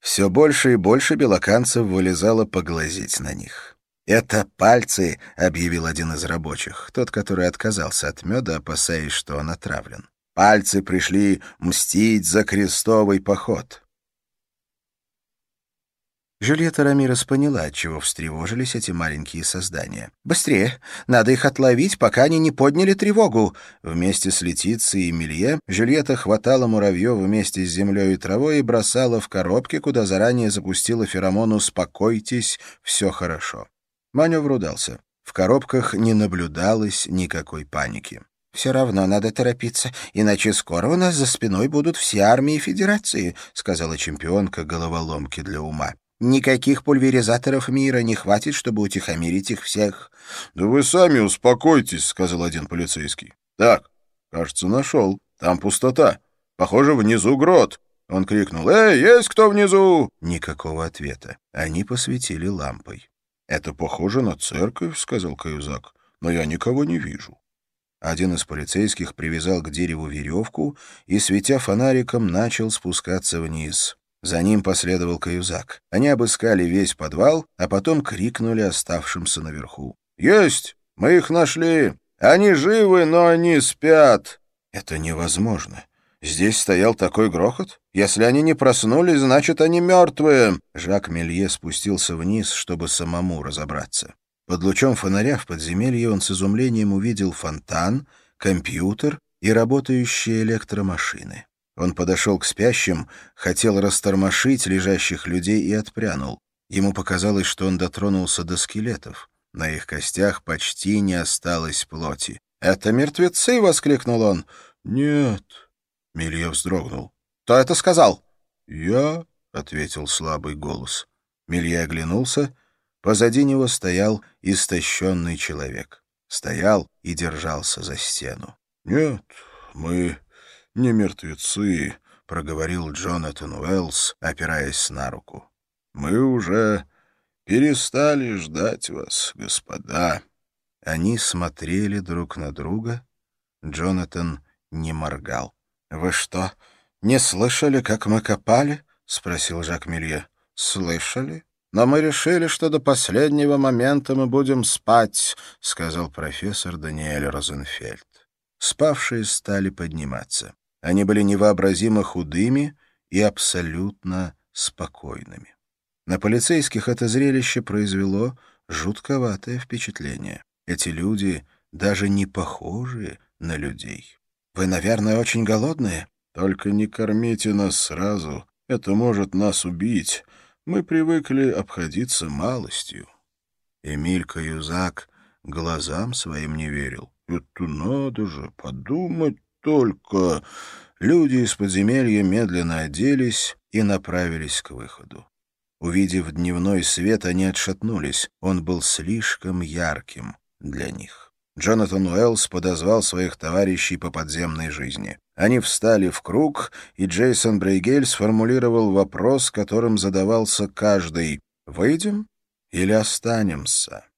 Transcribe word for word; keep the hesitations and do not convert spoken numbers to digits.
Все больше и больше белоканцев вылезало поглазеть на них. «Это пальцы», — объявил один из рабочих, тот, который отказался от меда, опасаясь, что он отравлен. «Пальцы пришли мстить за крестовый поход». Жюльетта Рамирес поняла, отчего встревожились эти маленькие создания. «Быстрее! Надо их отловить, пока они не подняли тревогу!» Вместе с Летицией и Милье Жюльетта хватала муравьев вместе с землей и травой и бросала в коробки, куда заранее запустила феромон «Успокойтесь, все хорошо». Маневр удался. В коробках не наблюдалось никакой паники. «Все равно надо торопиться, иначе скоро у нас за спиной будут все армии Федерации», сказала чемпионка головоломки для ума. «Никаких пульверизаторов мира не хватит, чтобы утихомирить их всех». «Да вы сами успокойтесь», — сказал один полицейский. «Так, кажется, нашел. Там пустота. Похоже, внизу грот». Он крикнул: «Эй, есть кто внизу?» Никакого ответа. Они посветили лампой. «Это похоже на церковь», — сказал Каюзак, — «но я никого не вижу». Один из полицейских привязал к дереву веревку и, светя фонариком, начал спускаться вниз. За ним последовал Каюзак. Они обыскали весь подвал, а потом крикнули оставшимся наверху: «Есть! Мы их нашли! Они живы, но они спят!» «Это невозможно! Здесь стоял такой грохот? Если они не проснулись, значит, они мертвые!» Жак Мелье спустился вниз, чтобы самому разобраться. Под лучом фонаря в подземелье он с изумлением увидел фонтан, компьютер и работающие электромашины. Он подошел к спящим, хотел растормошить лежащих людей и отпрянул. Ему показалось, что он дотронулся до скелетов. На их костях почти не осталось плоти. «Это мертвецы!» — воскликнул он. «Нет». Милье вздрогнул. «Кто это сказал?» «Я», — ответил слабый голос. Милье оглянулся. Позади него стоял истощенный человек. Стоял и держался за стену. «Нет, мы не мертвецы», — проговорил Джонатан Уэллс, опираясь на руку. «Мы уже перестали ждать вас, господа». Они смотрели друг на друга. Джонатан не моргал. «Вы что, не слышали, как мы копали?» — спросил Жак Мелье. «Слышали? Но мы решили, что до последнего момента мы будем спать», — сказал профессор Даниэль Розенфельд. Спавшие стали подниматься. Они были невообразимо худыми и абсолютно спокойными. На полицейских это зрелище произвело жутковатое впечатление. Эти люди даже не похожи на людей. «Вы, наверное, очень голодные?» «Только не кормите нас сразу. Это может нас убить. Мы привыкли обходиться малостью». Эмиль Каюзак глазам своим не верил. «Это надо же, подумать только!» Люди из подземелья медленно оделись и направились к выходу. Увидев дневной свет, они отшатнулись. Он был слишком ярким для них. Джонатан Уэллс подозвал своих товарищей по подземной жизни. Они встали в круг, и Джейсон Брейгель сформулировал вопрос, которым задавался каждый: «Выйдем или останемся?»